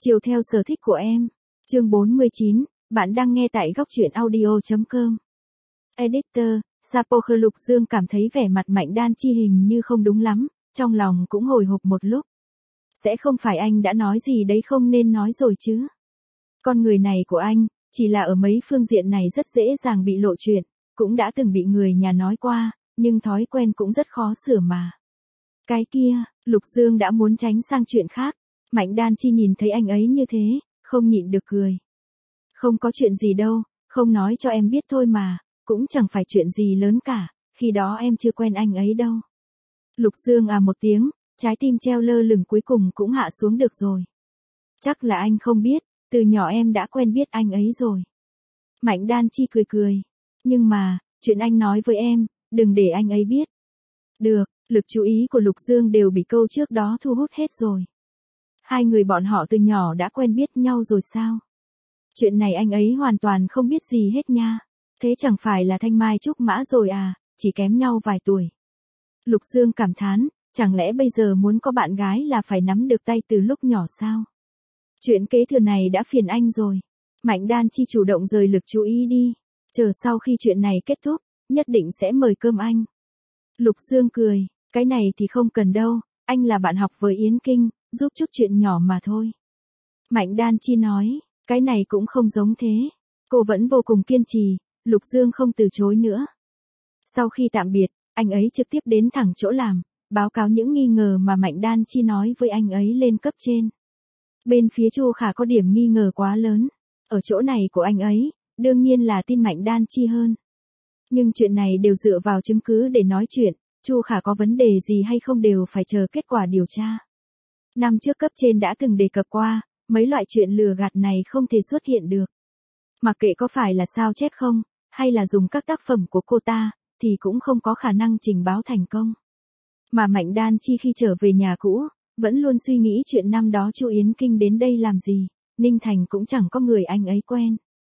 Chiều theo sở thích của em. Chương 49, bạn đang nghe tại góc truyện audio.com. Editor, Sapocher Lục Dương cảm thấy vẻ mặt Mạnh Đan Chi hình như không đúng lắm, trong lòng cũng hồi hộp một lúc. Sẽ không phải anh đã nói gì đấy không nên nói rồi chứ? Con người này của anh, chỉ là ở mấy phương diện này rất dễ dàng bị lộ chuyện, cũng đã từng bị người nhà nói qua, nhưng thói quen cũng rất khó sửa mà. Cái kia, Lục Dương đã muốn tránh sang chuyện khác. Mạnh Đan Chi nhìn thấy anh ấy như thế, không nhịn được cười. Không có chuyện gì đâu, không nói cho em biết thôi mà, cũng chẳng phải chuyện gì lớn cả, khi đó em chưa quen anh ấy đâu. Lục Dương à một tiếng, trái tim treo lơ lửng cuối cùng cũng hạ xuống được rồi. Chắc là anh không biết, từ nhỏ em đã quen biết anh ấy rồi. Mạnh Đan Chi cười cười. Nhưng mà, chuyện anh nói với em, đừng để anh ấy biết. Được, lực chú ý của Lục Dương đều bị câu trước đó thu hút hết rồi. Hai người bọn họ từ nhỏ đã quen biết nhau rồi sao? Chuyện này anh ấy hoàn toàn không biết gì hết nha. Thế chẳng phải là thanh mai trúc mã rồi à, chỉ kém nhau vài tuổi. Lục Dương cảm thán, chẳng lẽ bây giờ muốn có bạn gái là phải nắm được tay từ lúc nhỏ sao? Chuyện kế thừa này đã phiền anh rồi. Mạnh Đan Chi chủ động rời lực chú ý đi. Chờ sau khi chuyện này kết thúc, nhất định sẽ mời cơm anh. Lục Dương cười, cái này thì không cần đâu, anh là bạn học với Yến Kinh, giúp chút chuyện nhỏ mà thôi. Mạnh Đan Chi nói, cái này cũng không giống thế. Cô vẫn vô cùng kiên trì, Lục Dương không từ chối nữa. Sau khi tạm biệt, anh ấy trực tiếp đến thẳng chỗ làm, báo cáo những nghi ngờ mà Mạnh Đan Chi nói với anh ấy lên cấp trên. Bên phía Chu Khả có điểm nghi ngờ quá lớn. Ở chỗ này của anh ấy, đương nhiên là tin Mạnh Đan Chi hơn. Nhưng chuyện này đều dựa vào chứng cứ để nói chuyện, Chu Khả có vấn đề gì hay không đều phải chờ kết quả điều tra. Năm trước cấp trên đã từng đề cập qua, mấy loại chuyện lừa gạt này không thể xuất hiện được. Mặc kệ có phải là sao chép không, hay là dùng các tác phẩm của cô ta, thì cũng không có khả năng trình báo thành công. Mà Mạnh Đan Chi khi trở về nhà cũ, vẫn luôn suy nghĩ chuyện năm đó Chu Yến Kinh đến đây làm gì, Ninh Thành cũng chẳng có người anh ấy quen.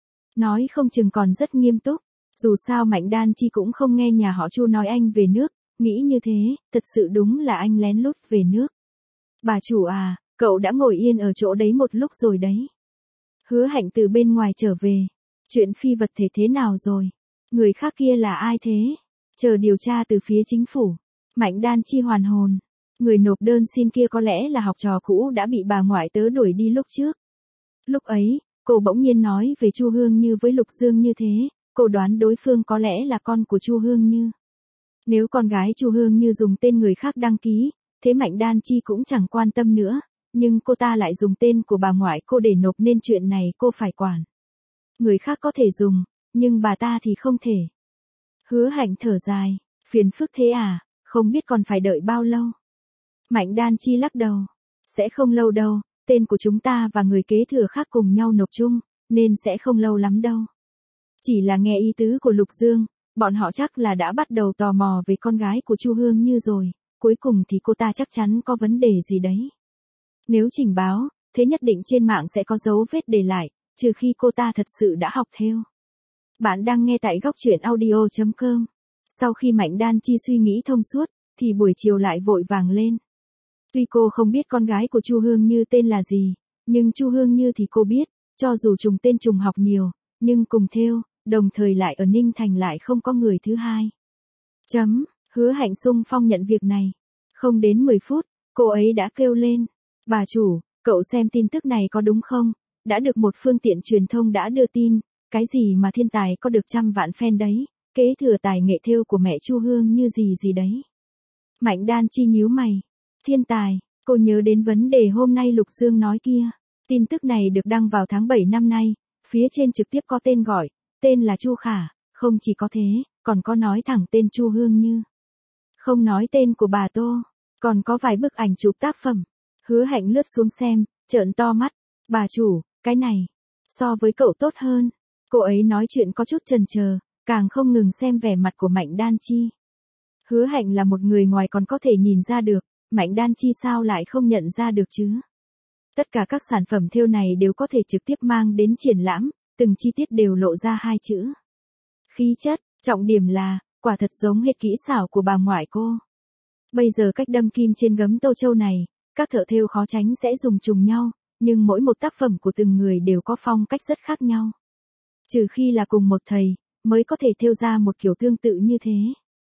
Nói không chừng còn rất nghiêm túc, dù sao Mạnh Đan Chi cũng không nghe nhà họ Chu nói anh về nước, nghĩ như thế, thật sự đúng là anh lén lút về nước. Bà chủ à, cậu đã ngồi yên ở chỗ đấy một lúc rồi đấy. Hứa Hạnh từ bên ngoài trở về. Chuyện phi vật thể thế nào rồi? Người khác kia là ai thế? Chờ điều tra từ phía chính phủ. Mạnh Đan Chi hoàn hồn. Người nộp đơn xin kia có lẽ là học trò cũ đã bị bà ngoại tớ đuổi đi lúc trước. Lúc ấy, cô bỗng nhiên nói về Chu Hương Như với Lục Dương như thế, cô đoán đối phương có lẽ là con của Chu Hương Như. Nếu con gái Chu Hương Như dùng tên người khác đăng ký, thế Mạnh Đan Chi cũng chẳng quan tâm nữa, nhưng cô ta lại dùng tên của bà ngoại cô để nộp nên chuyện này cô phải quản. Người khác có thể dùng, nhưng bà ta thì không thể. Hứa Hạnh thở dài, phiền phức thế à, không biết còn phải đợi bao lâu. Mạnh Đan Chi lắc đầu, sẽ không lâu đâu, tên của chúng ta và người kế thừa khác cùng nhau nộp chung, nên sẽ không lâu lắm đâu. Chỉ là nghe ý tứ của Lục Dương, bọn họ chắc là đã bắt đầu tò mò về con gái của Chu Hương Như rồi, cuối cùng thì cô ta chắc chắn có vấn đề gì đấy. Nếu trình báo, thế nhất định trên mạng sẽ có dấu vết để lại, trừ khi cô ta thật sự đã học theo. Bạn đang nghe tại góc truyện audio.com. Sau khi Mạnh Đan Chi suy nghĩ thông suốt, thì buổi chiều lại vội vàng lên. Tuy cô không biết con gái của Chu Hương Như tên là gì, nhưng Chu Hương Như thì cô biết, cho dù trùng tên trùng học nhiều, nhưng cùng theo, đồng thời lại ở Ninh Thành lại không có người thứ hai. Hứa Hạnh xung phong nhận việc này. Không đến 10 phút, cô ấy đã kêu lên. Bà chủ, cậu xem tin tức này có đúng không? Đã được một phương tiện truyền thông đã đưa tin, cái gì mà thiên tài có được 100 vạn fan đấy, kế thừa tài nghệ thêu của mẹ Chu Hương Như gì gì đấy. Mạnh Đan Chi nhíu mày. Thiên tài, cô nhớ đến vấn đề hôm nay Lục Dương nói kia. Tin tức này được đăng vào tháng 7 năm nay, phía trên trực tiếp có tên gọi, tên là Chu Khả, không chỉ có thế, còn có nói thẳng tên Chu Hương Như. Không nói tên của bà Tô, còn có vài bức ảnh chụp tác phẩm. Hứa Hạnh lướt xuống xem, trợn to mắt. Bà chủ, cái này, so với cậu tốt hơn. Cô ấy nói chuyện có chút chần chờ, càng không ngừng xem vẻ mặt của Mạnh Đan Chi. Hứa Hạnh là một người ngoài còn có thể nhìn ra được, Mạnh Đan Chi sao lại không nhận ra được chứ? Tất cả các sản phẩm thêu này đều có thể trực tiếp mang đến triển lãm, từng chi tiết đều lộ ra hai chữ. Khí chất, trọng điểm là, quả thật giống hệt kỹ xảo của bà ngoại cô. Bây giờ cách đâm kim trên gấm tô châu này, các thợ thêu khó tránh sẽ dùng trùng nhau, nhưng mỗi một tác phẩm của từng người đều có phong cách rất khác nhau. Trừ khi là cùng một thầy, mới có thể thêu ra một kiểu tương tự như thế.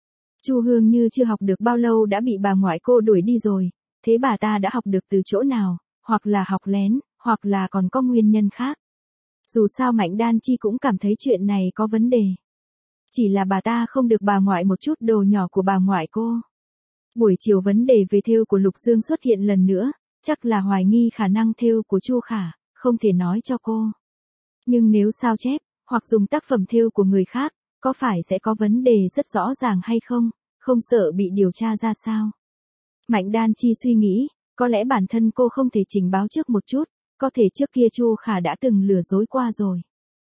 Chu Hương Như chưa học được bao lâu đã bị bà ngoại cô đuổi đi rồi, thế bà ta đã học được từ chỗ nào, hoặc là học lén, hoặc là còn có nguyên nhân khác. Dù sao Mạnh Đan Chi cũng cảm thấy chuyện này có vấn đề. Chỉ là bà ta không được bà ngoại một chút đồ nhỏ của bà ngoại cô. Buổi chiều vấn đề về thêu của Lục Dương xuất hiện lần nữa, chắc là hoài nghi khả năng thêu của Chu Khả, không thể nói cho cô. Nhưng nếu sao chép, hoặc dùng tác phẩm thêu của người khác, có phải sẽ có vấn đề rất rõ ràng hay không, không sợ bị điều tra ra sao? Mạnh Đan Chi suy nghĩ, có lẽ bản thân cô không thể trình báo trước một chút, có thể trước kia Chu Khả đã từng lừa dối qua rồi.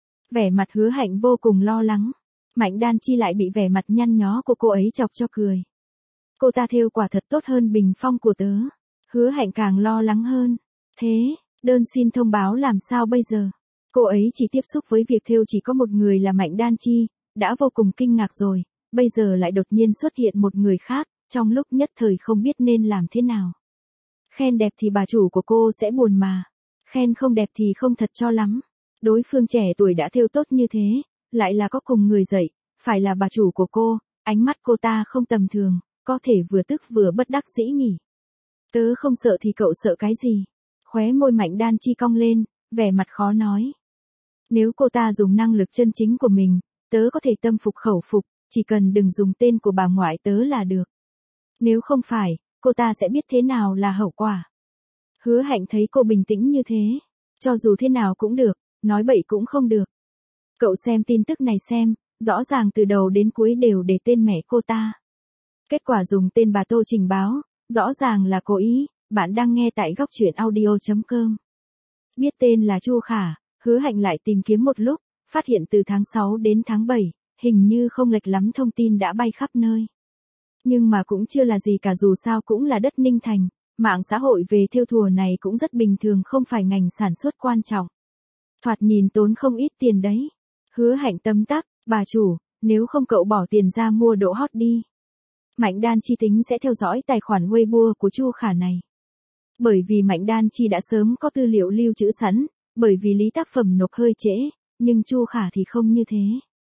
Vẻ mặt Hứa Hạnh vô cùng lo lắng, Mạnh Đan Chi lại bị vẻ mặt nhăn nhó của cô ấy chọc cho cười. Cô ta thêu quả thật tốt hơn bình phong của tớ. Hứa Hạnh càng lo lắng hơn. Thế, đơn xin thông báo làm sao bây giờ? Cô ấy chỉ tiếp xúc với việc thêu chỉ có một người là Mạnh Đan Chi, đã vô cùng kinh ngạc rồi, bây giờ lại đột nhiên xuất hiện một người khác, trong lúc nhất thời không biết nên làm thế nào. Khen đẹp thì bà chủ của cô sẽ buồn mà, khen không đẹp thì không thật cho lắm. Đối phương trẻ tuổi đã thêu tốt như thế, lại là có cùng người dạy, phải là bà chủ của cô, ánh mắt cô ta không tầm thường, có thể vừa tức vừa bất đắc dĩ nhỉ. Tớ không sợ thì cậu sợ cái gì? Khóe môi Mạnh Đan Chi cong lên, vẻ mặt khó nói. Nếu cô ta dùng năng lực chân chính của mình, tớ có thể tâm phục khẩu phục, chỉ cần đừng dùng tên của bà ngoại tớ là được. Nếu không phải, cô ta sẽ biết thế nào là hậu quả. Hứa Hạnh thấy cô bình tĩnh như thế, cho dù thế nào cũng được, nói bậy cũng không được. Cậu xem tin tức này xem, rõ ràng từ đầu đến cuối đều để tên mẹ cô ta. Kết quả dùng tên bà Tô trình báo, rõ ràng là cố ý, bạn đang nghe tại góc truyện audio.com. Biết tên là Chu Khả, Hứa Hạnh lại tìm kiếm một lúc, phát hiện từ tháng 6 đến tháng 7, hình như không lệch lắm thông tin đã bay khắp nơi. Nhưng mà cũng chưa là gì cả, dù sao cũng là đất Ninh Thành, mạng xã hội về thêu thùa này cũng rất bình thường, không phải ngành sản xuất quan trọng. Thoạt nhìn tốn không ít tiền đấy. Hứa Hạnh tấm tắc, bà chủ, nếu không cậu bỏ tiền ra mua độ hot đi. Mạnh Đan Chi tính sẽ theo dõi tài khoản Weibo của Chu Khả này. Bởi vì Mạnh Đan Chi đã sớm có tư liệu lưu trữ sẵn, bởi vì lý tác phẩm nộp hơi trễ, nhưng Chu Khả thì không như thế.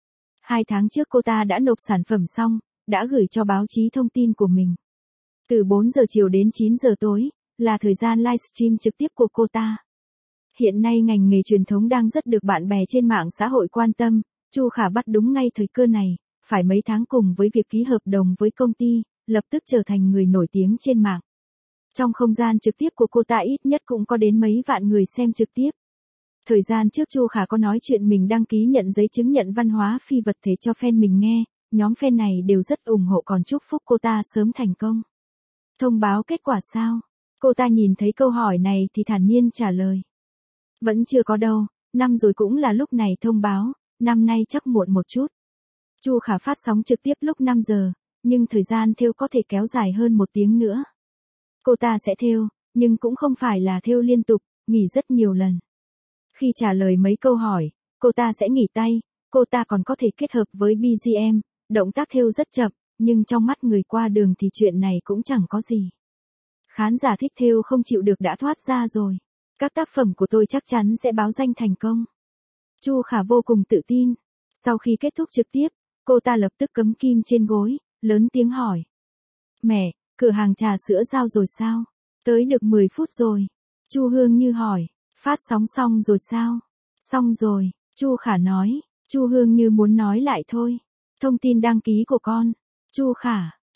2 tháng trước cô ta đã nộp sản phẩm xong, đã gửi cho báo chí thông tin của mình. Từ 4 giờ chiều đến 9 giờ tối, là thời gian livestream trực tiếp của cô ta. Hiện nay ngành nghề truyền thống đang rất được bạn bè trên mạng xã hội quan tâm, Chu Khả bắt đúng ngay thời cơ này, phải mấy tháng cùng với việc ký hợp đồng với công ty, lập tức trở thành người nổi tiếng trên mạng. Trong không gian trực tiếp của cô ta ít nhất cũng có đến mấy vạn người xem trực tiếp. Thời gian trước Chu Khả có nói chuyện mình đăng ký nhận giấy chứng nhận văn hóa phi vật thể cho fan mình nghe, nhóm fan này đều rất ủng hộ còn chúc phúc cô ta sớm thành công. Thông báo kết quả sao? Cô ta nhìn thấy câu hỏi này thì thản nhiên trả lời. Vẫn chưa có đâu, năm rồi cũng là lúc này thông báo, năm nay chắc muộn một chút. Chu Khả phát sóng trực tiếp lúc 5 giờ, nhưng thời gian thêu có thể kéo dài hơn 1 tiếng nữa. Cô ta sẽ thêu, nhưng cũng không phải là thêu liên tục, nghỉ rất nhiều lần. Khi trả lời mấy câu hỏi, cô ta sẽ nghỉ tay, cô ta còn có thể kết hợp với BGM, động tác thêu rất chậm, nhưng trong mắt người qua đường thì chuyện này cũng chẳng có gì. Khán giả thích thêu không chịu được đã thoát ra rồi. Các tác phẩm của tôi chắc chắn sẽ báo danh thành công. Chu Khả vô cùng tự tin. Sau khi kết thúc trực tiếp, cô ta lập tức cắm kim trên gối, lớn tiếng hỏi. Mẹ, cửa hàng trà sữa giao rồi sao? Tới được 10 phút rồi. Chu Hương Như hỏi, phát sóng xong rồi sao? Xong rồi, Chu Khả nói. Chu Hương Như muốn nói lại thôi. Thông tin đăng ký của con. Chu Khả,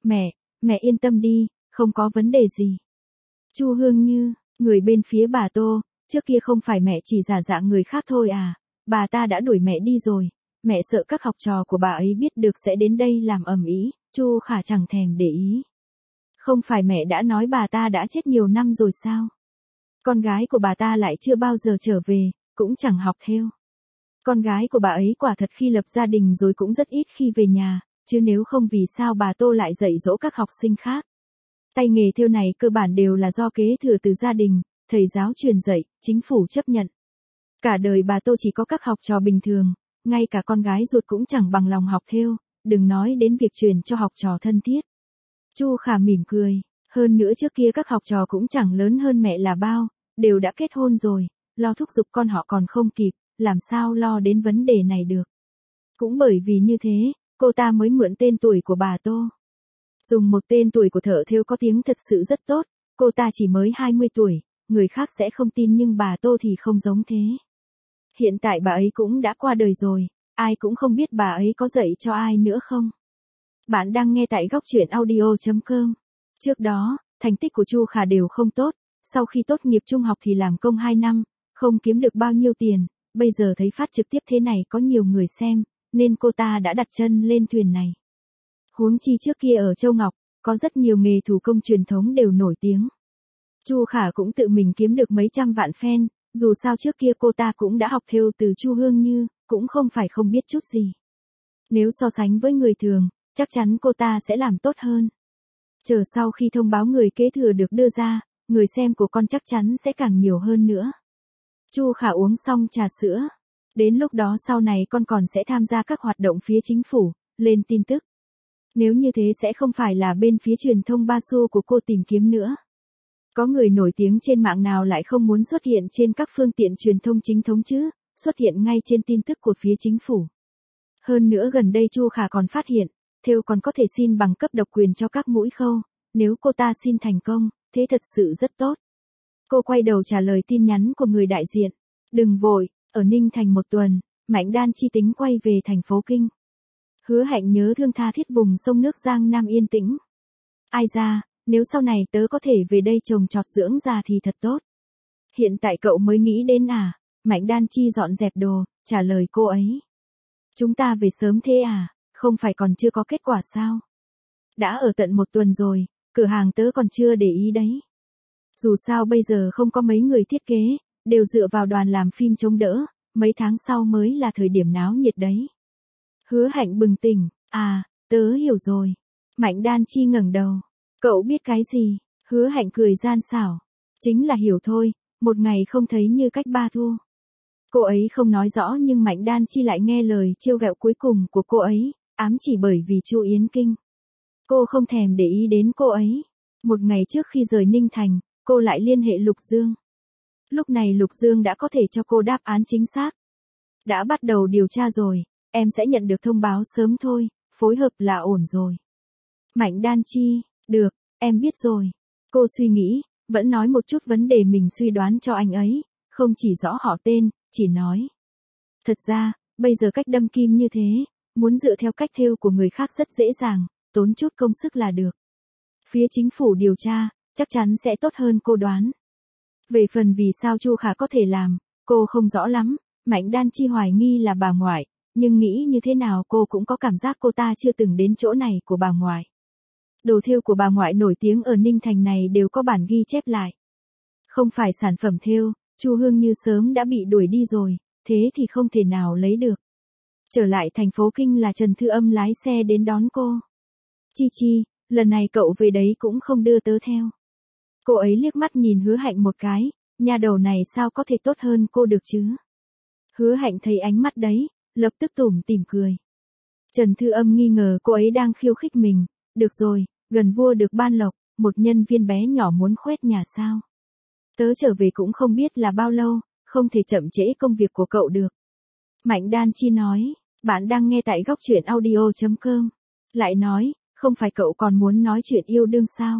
mẹ yên tâm đi, không có vấn đề gì. Chu Hương Như, người bên phía bà Tô, trước kia không phải mẹ chỉ giả dạng người khác thôi à, bà ta đã đuổi mẹ đi rồi, mẹ sợ các học trò của bà ấy biết được sẽ đến đây làm ầm ĩ. Chu Khả chẳng thèm để ý. Không phải mẹ đã nói bà ta đã chết nhiều năm rồi sao? Con gái của bà ta lại chưa bao giờ trở về, cũng chẳng học theo. Con gái của bà ấy quả thật khi lập gia đình rồi cũng rất ít khi về nhà, chứ nếu không vì sao bà Tô lại dạy dỗ các học sinh khác. Tay nghề thêu này cơ bản đều là do kế thừa từ gia đình, thầy giáo truyền dạy, chính phủ chấp nhận. Cả đời bà Tô chỉ có các học trò bình thường, ngay cả con gái ruột cũng chẳng bằng lòng học thêu, đừng nói đến việc truyền cho học trò thân thiết. Chu Khả mỉm cười, hơn nữa trước kia các học trò cũng chẳng lớn hơn mẹ là bao, đều đã kết hôn rồi, lo thúc giục con họ còn không kịp, làm sao lo đến vấn đề này được. Cũng bởi vì như thế, cô ta mới mượn tên tuổi của bà Tô. Dùng một tên tuổi của thợ thêu có tiếng thật sự rất tốt, cô ta chỉ mới 20 tuổi, người khác sẽ không tin nhưng bà Tô thì không giống thế. Hiện tại bà ấy cũng đã qua đời rồi, ai cũng không biết bà ấy có dạy cho ai nữa không. Bạn đang nghe tại góc truyện audio.com. Trước đó, thành tích của Chu Khả đều không tốt, sau khi tốt nghiệp trung học thì làm công 2 năm, không kiếm được bao nhiêu tiền, bây giờ thấy phát trực tiếp thế này có nhiều người xem, nên cô ta đã đặt chân lên thuyền này. Huống chi trước kia ở Châu Ngọc, có rất nhiều nghề thủ công truyền thống đều nổi tiếng. Chu Khả cũng tự mình kiếm được mấy trăm vạn fan, dù sao trước kia cô ta cũng đã học thêu từ Chu Hương Như, cũng không phải không biết chút gì. Nếu so sánh với người thường, chắc chắn cô ta sẽ làm tốt hơn. Chờ sau khi thông báo người kế thừa được đưa ra, người xem của con chắc chắn sẽ càng nhiều hơn nữa. Chu Khả uống xong trà sữa. Đến lúc đó sau này con còn sẽ tham gia các hoạt động phía chính phủ, lên tin tức. Nếu như thế sẽ không phải là bên phía truyền thông Ba Xu của cô tìm kiếm nữa. Có người nổi tiếng trên mạng nào lại không muốn xuất hiện trên các phương tiện truyền thông chính thống chứ, xuất hiện ngay trên tin tức của phía chính phủ. Hơn nữa gần đây Chu Khả còn phát hiện, thêu còn có thể xin bằng cấp độc quyền cho các mũi khâu, nếu cô ta xin thành công, thế thật sự rất tốt. Cô quay đầu trả lời tin nhắn của người đại diện. Đừng vội, ở Ninh Thành một tuần, Mạnh Đan Chi tính quay về thành phố Kinh. Hứa Hạnh nhớ thương tha thiết vùng sông nước Giang Nam yên tĩnh. Ai ra, nếu sau này tớ có thể về đây trồng trọt dưỡng già thì thật tốt. Hiện tại cậu mới nghĩ đến à? Mạnh Đan Chi dọn dẹp đồ, trả lời cô ấy. Chúng ta về sớm thế à, không phải còn chưa có kết quả sao? Đã ở tận một tuần rồi, cửa hàng tớ còn chưa để ý đấy. Dù sao bây giờ không có mấy người thiết kế, đều dựa vào đoàn làm phim chống đỡ, mấy tháng sau mới là thời điểm náo nhiệt đấy. Hứa Hạnh bừng tỉnh, à, tớ hiểu rồi. Mạnh Đan Chi ngẩng đầu, cậu biết cái gì? Hứa Hạnh cười gian xảo, chính là hiểu thôi, một ngày không thấy như cách ba thu. Cô ấy không nói rõ nhưng Mạnh Đan Chi lại nghe lời trêu ghẹo cuối cùng của cô ấy, ám chỉ bởi vì Chu Yến Kinh. Cô không thèm để ý đến cô ấy. Một ngày trước khi rời Ninh Thành, cô lại liên hệ Lục Dương. Lúc này Lục Dương đã có thể cho cô đáp án chính xác. Đã bắt đầu điều tra rồi, em sẽ nhận được thông báo sớm thôi, phối hợp là ổn rồi. Mạnh Đan Chi, được, em biết rồi. Cô suy nghĩ, vẫn nói một chút vấn đề mình suy đoán cho anh ấy, không chỉ rõ họ tên, chỉ nói. Thật ra, bây giờ cách đâm kim như thế, muốn dựa theo cách thêu của người khác rất dễ dàng, tốn chút công sức là được. Phía chính phủ điều tra, chắc chắn sẽ tốt hơn cô đoán. Về phần vì sao Chu Khả có thể làm, cô không rõ lắm, Mạnh Đan Chi hoài nghi là bà ngoại, nhưng nghĩ như thế nào cô cũng có cảm giác cô ta chưa từng đến chỗ này của bà ngoại. Đồ thêu của bà ngoại nổi tiếng ở Ninh Thành này đều có bản ghi chép lại. Không phải sản phẩm thêu, Chu Hương Như sớm đã bị đuổi đi rồi, thế thì không thể nào lấy được. Trở lại thành phố Kinh là Trần Thư Âm lái xe đến đón cô. Chi Chi, lần này cậu về đấy cũng không đưa tớ theo. Cô ấy liếc mắt nhìn Hứa Hạnh một cái, nhà đầu này sao có thể tốt hơn cô được chứ? Hứa Hạnh thấy ánh mắt đấy, lập tức tủm tỉm cười. Trần Thư Âm nghi ngờ cô ấy đang khiêu khích mình, được rồi, gần vua được ban lộc, một nhân viên bé nhỏ muốn khoét nhà sao? Tớ trở về cũng không biết là bao lâu, không thể chậm trễ công việc của cậu được. Mạnh Đan Chi nói, bạn đang nghe tại góc truyện audio.com. Lại nói, không phải cậu còn muốn nói chuyện yêu đương sao?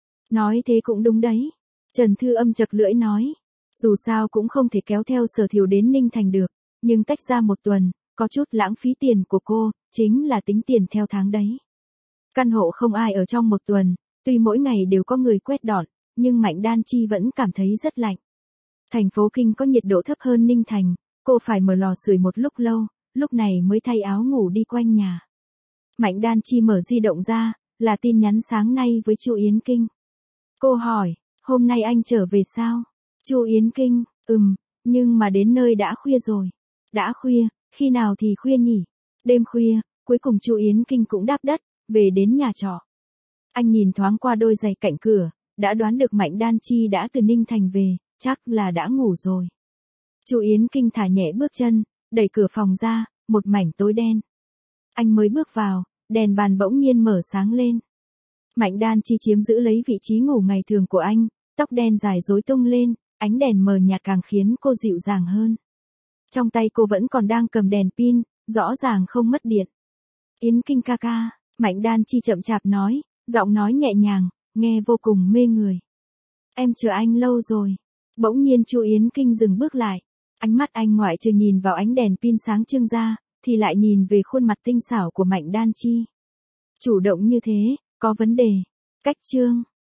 Nói thế cũng đúng đấy. Trần Thư Âm chật lưỡi nói, dù sao cũng không thể kéo theo Sở Thiều đến Ninh Thành được, nhưng tách ra một tuần, có chút lãng phí tiền của cô, chính là tính tiền theo tháng đấy. Căn hộ không ai ở trong một tuần, tuy mỗi ngày đều có người quét dọn, nhưng Mạnh Đan Chi vẫn cảm thấy rất lạnh. Thành phố Kinh có nhiệt độ thấp hơn Ninh Thành, cô phải mở lò sưởi một lúc lâu, lúc này mới thay áo ngủ đi quanh nhà. Mạnh Đan Chi mở di động ra, là tin nhắn sáng nay với Chu Yến Kinh. Cô hỏi, hôm nay anh trở về sao? Chu Yến Kinh, nhưng mà đến nơi đã khuya rồi. Đã khuya, khi nào thì khuya nhỉ? Đêm khuya, cuối cùng Chu Yến Kinh cũng đáp đất, về đến nhà trọ. Anh nhìn thoáng qua đôi giày cạnh cửa, đã đoán được Mạnh Đan Chi đã từ Ninh Thành về, chắc là đã ngủ rồi. Chu Yến Kinh thả nhẹ bước chân, đẩy cửa phòng ra, một mảnh tối đen. Anh mới bước vào, đèn bàn bỗng nhiên mở sáng lên. Mạnh Đan Chi chiếm giữ lấy vị trí ngủ ngày thường của anh, tóc đen dài rối tung lên, ánh đèn mờ nhạt càng khiến cô dịu dàng hơn. Trong tay cô vẫn còn đang cầm đèn pin, rõ ràng không mất điện. Yến Kinh ca ca, Mạnh Đan Chi chậm chạp nói, giọng nói nhẹ nhàng, nghe vô cùng mê người. Em chờ anh lâu rồi. Bỗng nhiên Chu Yến Kinh dừng bước lại. Ánh mắt anh ngoại trừ nhìn vào ánh đèn pin sáng trưng ra, thì lại nhìn về khuôn mặt tinh xảo của Mạnh Đan Chi. Chủ động như thế, có vấn đề. Cách chương.